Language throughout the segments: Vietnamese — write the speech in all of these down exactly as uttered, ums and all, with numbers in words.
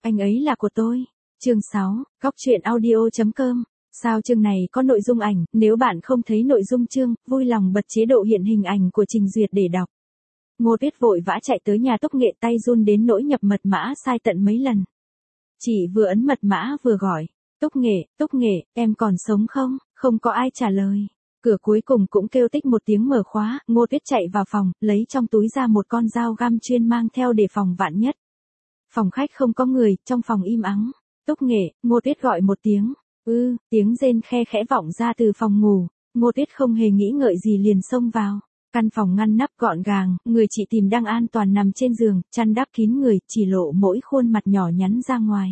Anh ấy là của tôi. Chương sáu, Góc truyện audio chấm com. Sao chương này có nội dung ảnh, nếu bạn không thấy nội dung chương, vui lòng bật chế độ hiện hình ảnh của trình duyệt để đọc. Ngô Tuyết vội vã chạy tới nhà Túc Nghệ, tay run đến nỗi nhập mật mã sai tận mấy lần. Chị vừa ấn mật mã vừa gọi, Túc Nghệ, Túc Nghệ, em còn sống không? Không có ai trả lời. Cửa cuối cùng cũng kêu tích một tiếng mở khóa, Ngô Tuyết chạy vào phòng, lấy trong túi ra một con dao găm chuyên mang theo để phòng vạn nhất. Phòng khách không có người, trong phòng im ắng. Túc Nghệ, Ngô Tuyết gọi một tiếng. Ư, tiếng rên khe khẽ vọng ra từ phòng ngủ. Ngô Tuyết không hề nghĩ ngợi gì liền xông vào. Căn phòng ngăn nắp gọn gàng, người chị tìm đang an toàn nằm trên giường, chăn đắp kín người, chỉ lộ mỗi khuôn mặt nhỏ nhắn ra ngoài.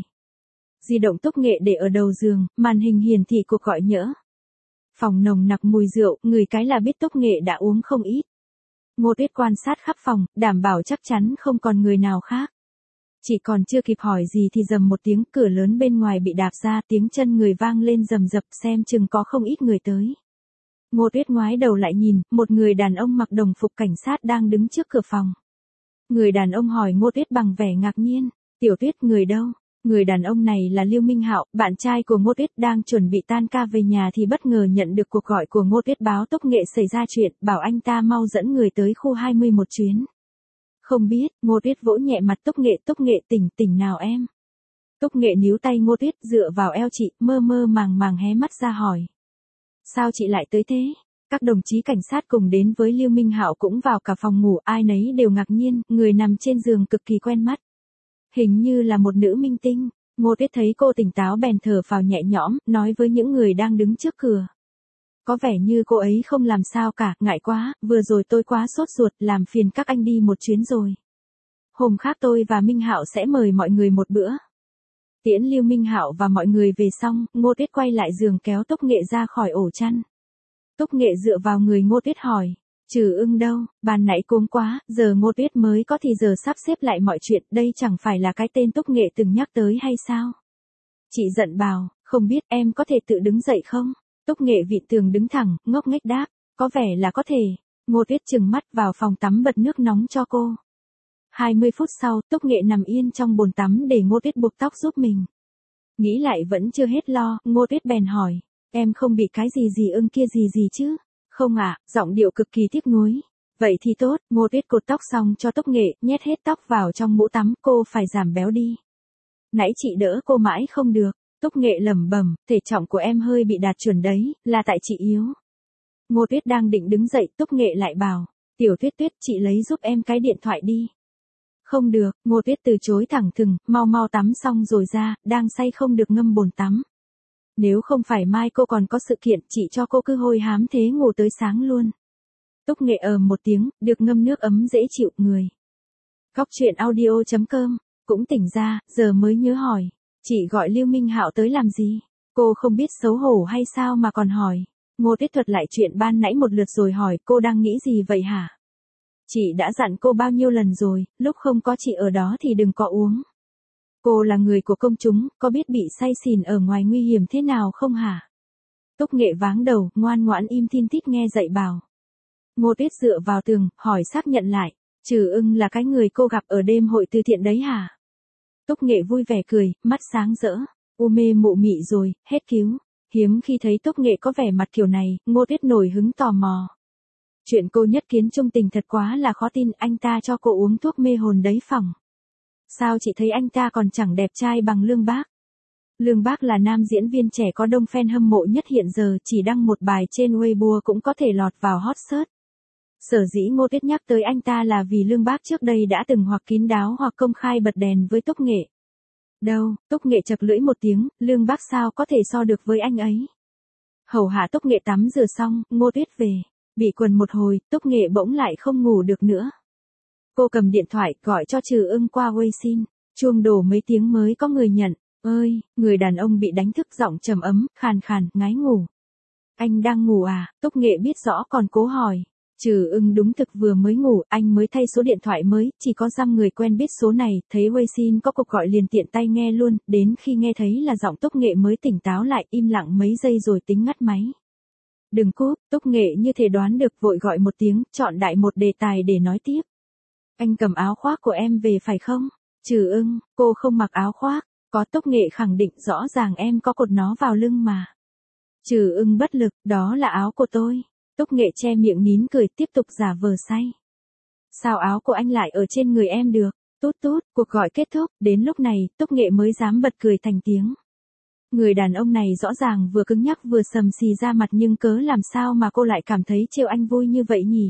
Di động Túc Nghệ để ở đầu giường, màn hình hiển thị cuộc gọi nhỡ. Phòng nồng nặc mùi rượu, người cái là biết Túc Nghệ đã uống không ít. Ngô Tuyết quan sát khắp phòng, đảm bảo chắc chắn không còn người nào khác. Chỉ còn chưa kịp hỏi gì thì rầm một tiếng, cửa lớn bên ngoài bị đạp ra, tiếng chân người vang lên rầm rập, xem chừng có không ít người tới. Ngô Tuyết ngoái đầu lại nhìn, một người đàn ông mặc đồng phục cảnh sát đang đứng trước cửa phòng. Người đàn ông hỏi Ngô Tuyết bằng vẻ ngạc nhiên, Tiểu Tuyết, người đâu? Người đàn ông này là Lưu Minh Hạo, bạn trai của Ngô Tuyết, đang chuẩn bị tan ca về nhà thì bất ngờ nhận được cuộc gọi của Ngô Tuyết báo Túc Nghệ xảy ra chuyện, bảo anh ta mau dẫn người tới khu hai mươi một chuyến. Không biết, Ngô Tuyết vỗ nhẹ mặt Túc Nghệ, Túc Nghệ tỉnh, tỉnh nào em? Túc Nghệ níu tay Ngô Tuyết dựa vào eo chị, mơ mơ màng màng hé mắt ra hỏi. Sao chị lại tới thế? Các đồng chí cảnh sát cùng đến với Lưu Minh Hạo cũng vào cả phòng ngủ, ai nấy đều ngạc nhiên, người nằm trên giường cực kỳ quen mắt. Hình như là một nữ minh tinh. Ngô Tuyết thấy cô tỉnh táo bèn thở phào nhẹ nhõm, nói với những người đang đứng trước cửa. Có vẻ như cô ấy không làm sao cả, ngại quá, vừa rồi tôi quá sốt ruột, làm phiền các anh đi một chuyến rồi. Hôm khác tôi và Minh Hạo sẽ mời mọi người một bữa. Tiễn Lưu Minh Hạo và mọi người về xong, Ngô Tuyết quay lại giường kéo Túc Nghệ ra khỏi ổ chăn. Túc Nghệ dựa vào người Ngô Tuyết hỏi, Trừ Ưng đâu? Ban nãy cuống quá, giờ Ngô Tuyết mới có thì giờ sắp xếp lại mọi chuyện, đây chẳng phải là cái tên Túc Nghệ từng nhắc tới hay sao? Chị giận bảo, không biết em có thể tự đứng dậy không? Túc Nghệ vịn tường đứng thẳng, ngốc nghếch đáp, có vẻ là có thể. Ngô Tuyết trừng mắt vào phòng tắm bật nước nóng cho cô. hai mươi phút sau, Túc Nghệ nằm yên trong bồn tắm để Ngô Tuyết buộc tóc giúp mình. Nghĩ lại vẫn chưa hết lo, Ngô Tuyết bèn hỏi, em không bị cái gì gì ưng kia gì gì chứ? Không ạ, à, giọng điệu cực kỳ tiếc nuối. Vậy thì tốt, Ngô Tuyết cột tóc xong cho Túc Nghệ, nhét hết tóc vào trong mũ tắm, cô phải giảm béo đi. Nãy chị đỡ cô mãi không được. Túc Nghệ lẩm bẩm, thể trọng của em hơi bị đạt chuẩn đấy, là tại chị yếu. Ngô Tuyết đang định đứng dậy, Túc Nghệ lại bảo, Tiểu Tuyết Tuyết, chị lấy giúp em cái điện thoại đi. Không được, Ngô Tuyết từ chối thẳng thừng, mau mau tắm xong rồi ra, đang say không được ngâm bồn tắm. Nếu không phải mai cô còn có sự kiện, chị cho cô cứ hôi hám thế ngủ tới sáng luôn. Túc Nghệ ờm một tiếng, được ngâm nước ấm dễ chịu người. Góc truyện audio chấm com, cũng tỉnh ra, giờ mới nhớ hỏi. Chị gọi Lưu Minh Hạo tới làm gì? Cô không biết xấu hổ hay sao mà còn hỏi. Ngô Tuyết thuật lại chuyện ban nãy một lượt rồi hỏi, cô đang nghĩ gì vậy hả? Chị đã dặn cô bao nhiêu lần rồi, lúc không có chị ở đó thì đừng có uống. Cô là người của công chúng, có biết bị say xỉn ở ngoài nguy hiểm thế nào không hả? Túc Nghệ váng đầu, ngoan ngoãn im thin thít nghe dạy bảo. Ngô Tuyết dựa vào tường, hỏi xác nhận lại, Trừ Ưng là cái người cô gặp ở đêm hội từ thiện đấy hả? Túc Nghệ vui vẻ cười, mắt sáng rỡ. U mê mụ mị rồi, hết cứu. Hiếm khi thấy Túc Nghệ có vẻ mặt kiểu này, Ngô Tuyết nổi hứng tò mò. Chuyện cô nhất kiến trung tình thật quá là khó tin, anh ta cho cô uống thuốc mê hồn đấy phỏng. Sao chị thấy anh ta còn chẳng đẹp trai bằng Lương Bác? Lương Bác là nam diễn viên trẻ có đông fan hâm mộ nhất hiện giờ, chỉ đăng một bài trên Weibo cũng có thể lọt vào hot search. Sở dĩ Ngô Tuyết nhắc tới anh ta là vì Lương Bác trước đây đã từng hoặc kín đáo hoặc công khai bật đèn với Túc Nghệ. Đâu, Túc Nghệ chật lưỡi một tiếng, Lương Bác sao có thể so được với anh ấy. Hầu hạ Túc Nghệ tắm rửa xong, Ngô Tuyết về. Bị quần một hồi, Túc Nghệ bỗng lại không ngủ được nữa. Cô cầm điện thoại, gọi cho Trừ Ưng qua WeChat. Chuông đổ mấy tiếng mới có người nhận. Ơi, người đàn ông bị đánh thức giọng trầm ấm, khàn khàn, ngái ngủ. Anh đang ngủ à? Túc Nghệ biết rõ còn cố hỏi. Trừ Ưng đúng thực vừa mới ngủ, anh mới thay số điện thoại mới, chỉ có dăm người quen biết số này, thấy WeChat có cuộc gọi liền tiện tay nghe luôn, đến khi nghe thấy là giọng Túc Nghệ mới tỉnh táo lại, im lặng mấy giây rồi tính ngắt máy. Đừng cúp, Túc Nghệ như thể đoán được vội gọi một tiếng, chọn đại một đề tài để nói tiếp. Anh cầm áo khoác của em về phải không? Trừ ưng, cô không mặc áo khoác, có Túc Nghệ khẳng định rõ ràng em có cột nó vào lưng mà. Trừ ưng bất lực, đó là áo của tôi. Túc Nghệ che miệng nín cười tiếp tục giả vờ say. Sao áo của anh lại ở trên người em được? Tút tút, cuộc gọi kết thúc, đến lúc này, Túc Nghệ mới dám bật cười thành tiếng. Người đàn ông này rõ ràng vừa cứng nhắc vừa sầm xì ra mặt nhưng cớ làm sao mà cô lại cảm thấy trêu anh vui như vậy nhỉ?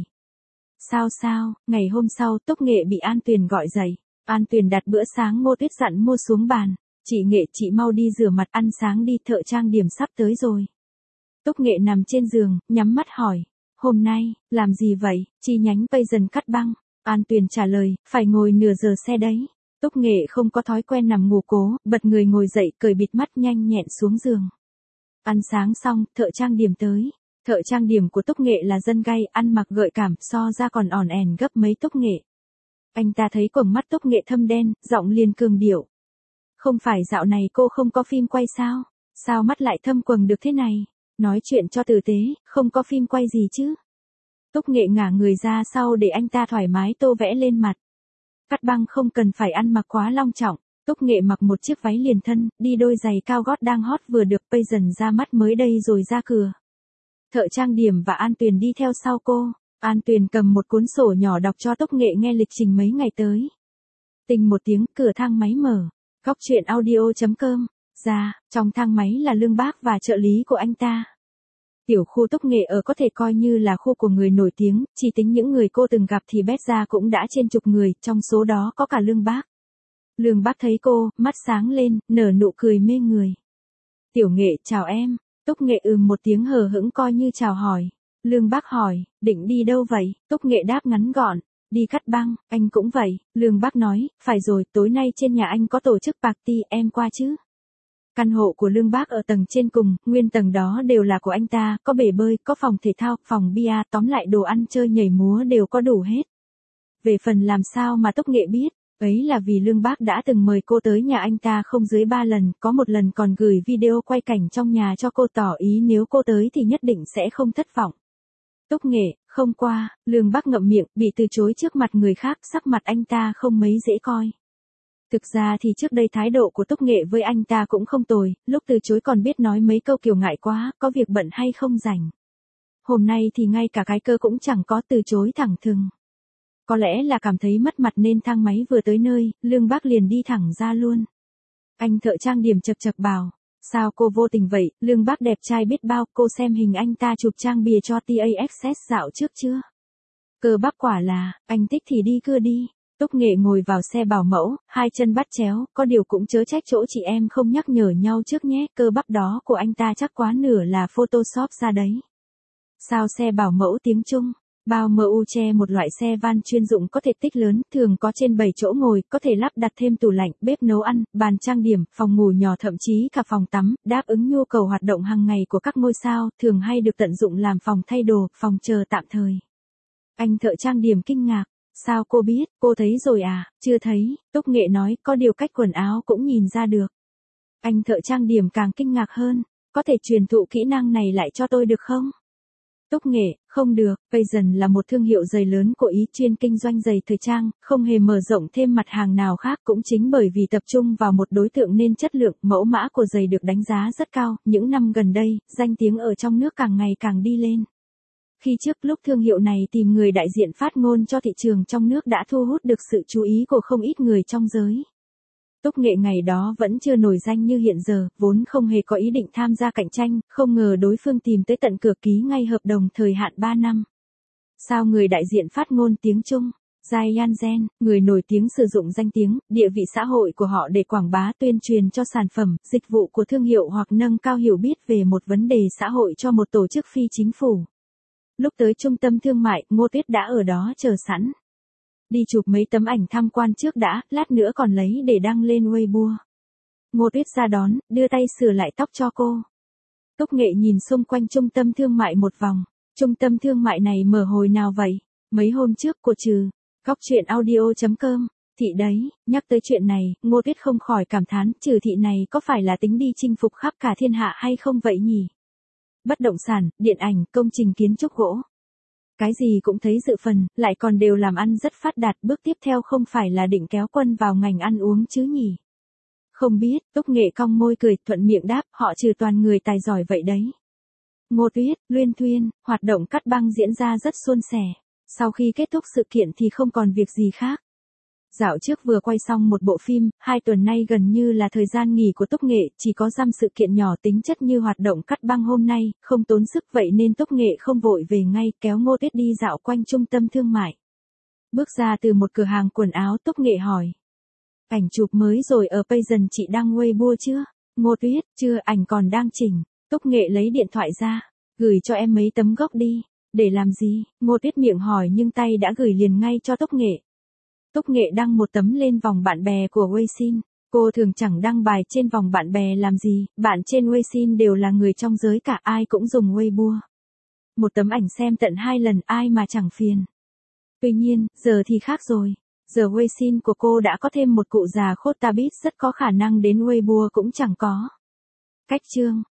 Sao sao, ngày hôm sau Túc Nghệ bị An Tuyền gọi dậy. An Tuyền đặt bữa sáng Ngô Tuyết dặn mua xuống bàn. Chị Nghệ chị mau đi rửa mặt ăn sáng đi, thợ trang điểm sắp tới rồi. Túc Nghệ nằm trên giường, nhắm mắt hỏi. Hôm nay, làm gì vậy, chi nhánh bây dần cắt băng. An Tuyền trả lời, phải ngồi nửa giờ xe đấy. Túc Nghệ không có thói quen nằm ngủ cố, bật người ngồi dậy cởi bịt mắt nhanh nhẹn xuống giường. Ăn sáng xong, thợ trang điểm tới. Thợ trang điểm của Túc Nghệ là dân gay, ăn mặc gợi cảm, so ra còn ỏn ẻn gấp mấy Túc Nghệ. Anh ta thấy quầng mắt Túc Nghệ thâm đen, giọng liền cường điệu. Không phải dạo này cô không có phim quay sao? Sao mắt lại thâm quầng được thế này? Nói chuyện cho tử tế, không có phim quay gì chứ? Túc Nghệ ngả người ra sau để anh ta thoải mái tô vẽ lên mặt. Cắt băng không cần phải ăn mặc quá long trọng. Túc Nghệ mặc một chiếc váy liền thân, đi đôi giày cao gót đang hot vừa được bây dần ra mắt mới đây rồi ra cửa. Thợ trang điểm và An Tuyền đi theo sau cô. An Tuyền cầm một cuốn sổ nhỏ đọc cho Túc Nghệ nghe lịch trình mấy ngày tới. Tình một tiếng, cửa thang máy mở. Góc truyện audio chấm com. Ra, trong thang máy là Lương Bác và trợ lý của anh ta. Tiểu khu Túc Nghệ ở có thể coi như là khu của người nổi tiếng, chỉ tính những người cô từng gặp thì bét ra cũng đã trên chục người, trong số đó có cả Lương Bác. Lương Bác thấy cô, mắt sáng lên, nở nụ cười mê người. Tiểu Nghệ, chào em. Túc Nghệ ừm một tiếng hờ hững coi như chào hỏi. Lương Bác hỏi, định đi đâu vậy? Túc Nghệ đáp ngắn gọn, đi cắt băng, anh cũng vậy. Lương Bác nói, phải rồi, tối nay trên nhà anh có tổ chức party, em qua chứ? Căn hộ của Lương Bác ở tầng trên cùng, nguyên tầng đó đều là của anh ta, có bể bơi, có phòng thể thao, phòng bia, tóm lại đồ ăn chơi nhảy múa đều có đủ hết. Về phần làm sao mà Túc Nghệ biết, ấy là vì Lương Bác đã từng mời cô tới nhà anh ta không dưới ba lần, có một lần còn gửi video quay cảnh trong nhà cho cô tỏ ý nếu cô tới thì nhất định sẽ không thất vọng. Túc Nghệ, không qua, Lương Bác ngậm miệng, bị từ chối trước mặt người khác, sắc mặt anh ta không mấy dễ coi. Thực ra thì trước đây thái độ của Túc Nghệ với anh ta cũng không tồi, lúc từ chối còn biết nói mấy câu kiểu ngại quá, có việc bận hay không rảnh. Hôm nay thì ngay cả cái cơ cũng chẳng có, từ chối thẳng thừng. Có lẽ là cảm thấy mất mặt nên thang máy vừa tới nơi, Lương Bác liền đi thẳng ra luôn. Anh thợ trang điểm chập chập bảo, sao cô vô tình vậy, Lương Bác đẹp trai biết bao, cô xem hình anh ta chụp trang bìa cho tê a ích ét dạo trước chưa? Cơ bắp quả là, anh thích thì đi cưa đi. Túc Nghệ ngồi vào xe bảo mẫu, hai chân bắt chéo, có điều cũng chớ trách chỗ chị em không nhắc nhở nhau trước nhé, cơ bắp đó của anh ta chắc quá nửa là photoshop ra đấy. Sao xe bảo mẫu tiếng Trung? Bao em u che một loại xe van chuyên dụng có thể tích lớn, thường có trên bảy chỗ ngồi, có thể lắp đặt thêm tủ lạnh, bếp nấu ăn, bàn trang điểm, phòng ngủ nhỏ thậm chí cả phòng tắm, đáp ứng nhu cầu hoạt động hàng ngày của các ngôi sao, thường hay được tận dụng làm phòng thay đồ, phòng chờ tạm thời. Anh thợ trang điểm kinh ngạc. Sao cô biết, cô thấy rồi à? Chưa thấy, Túc Nghệ nói, có điều cách quần áo cũng nhìn ra được. Anh thợ trang điểm càng kinh ngạc hơn, có thể truyền thụ kỹ năng này lại cho tôi được không? Túc Nghệ, không được, Payson là một thương hiệu giày lớn của Ý chuyên kinh doanh giày thời trang, không hề mở rộng thêm mặt hàng nào khác, cũng chính bởi vì tập trung vào một đối tượng nên chất lượng, mẫu mã của giày được đánh giá rất cao, những năm gần đây, danh tiếng ở trong nước càng ngày càng đi lên. Khi trước lúc thương hiệu này tìm người đại diện phát ngôn cho thị trường trong nước đã thu hút được sự chú ý của không ít người trong giới. Túc Nghệ ngày đó vẫn chưa nổi danh như hiện giờ, vốn không hề có ý định tham gia cạnh tranh, không ngờ đối phương tìm tới tận cửa ký ngay hợp đồng thời hạn ba năm. Sao người đại diện phát ngôn tiếng Trung, Jai Yan Gen, người nổi tiếng sử dụng danh tiếng, địa vị xã hội của họ để quảng bá tuyên truyền cho sản phẩm, dịch vụ của thương hiệu hoặc nâng cao hiểu biết về một vấn đề xã hội cho một tổ chức phi chính phủ. Lúc tới trung tâm thương mại, Ngô Tuyết đã ở đó chờ sẵn. Đi chụp mấy tấm ảnh tham quan trước đã, lát nữa còn lấy để đăng lên Weibo. Ngô Tuyết ra đón, đưa tay sửa lại tóc cho cô. Túc Nghệ nhìn xung quanh trung tâm thương mại một vòng. Trung tâm thương mại này mở hồi nào vậy? Mấy hôm trước của Trừ. Góc truyện audio chấm com. Thị đấy, nhắc tới chuyện này, Ngô Tuyết không khỏi cảm thán, Trừ thị này có phải là tính đi chinh phục khắp cả thiên hạ hay không vậy nhỉ? Bất động sản, điện ảnh, công trình kiến trúc gỗ. Cái gì cũng thấy dự phần, lại còn đều làm ăn rất phát đạt, bước tiếp theo không phải là định kéo quân vào ngành ăn uống chứ nhỉ? Không biết, Túc Nghệ cong môi cười, thuận miệng đáp, họ trừ toàn người tài giỏi vậy đấy. Ngô Tuyết, Luyên Thuyên, hoạt động cắt băng diễn ra rất suôn sẻ. Sau khi kết thúc sự kiện thì không còn việc gì khác. Dạo trước vừa quay xong một bộ phim, hai tuần nay gần như là thời gian nghỉ của Túc Nghệ, chỉ có dăm sự kiện nhỏ tính chất như hoạt động cắt băng hôm nay, không tốn sức vậy nên Túc Nghệ không vội về ngay, kéo Ngô Tuyết đi dạo quanh trung tâm thương mại. Bước ra từ một cửa hàng quần áo, Túc Nghệ hỏi. Ảnh chụp mới rồi ở Payson chị đăng Weibo chưa? Ngô Tuyết, chưa, ảnh còn đang chỉnh. Túc Nghệ lấy điện thoại ra. Gửi cho em mấy tấm gốc đi. Để làm gì? Ngô Tuyết miệng hỏi nhưng tay đã gửi liền ngay cho Túc Nghệ. Túc Nghệ đăng một tấm lên vòng bạn bè của Weixin. Cô thường chẳng đăng bài trên vòng bạn bè làm gì, bạn trên Weixin đều là người trong giới cả, ai cũng dùng Weibo. Một tấm ảnh xem tận hai lần ai mà chẳng phiền. Tuy nhiên, giờ thì khác rồi. Giờ Weixin của cô đã có thêm một cụ già khốt ta biết rất có khả năng đến Weibo cũng chẳng có. Cách chương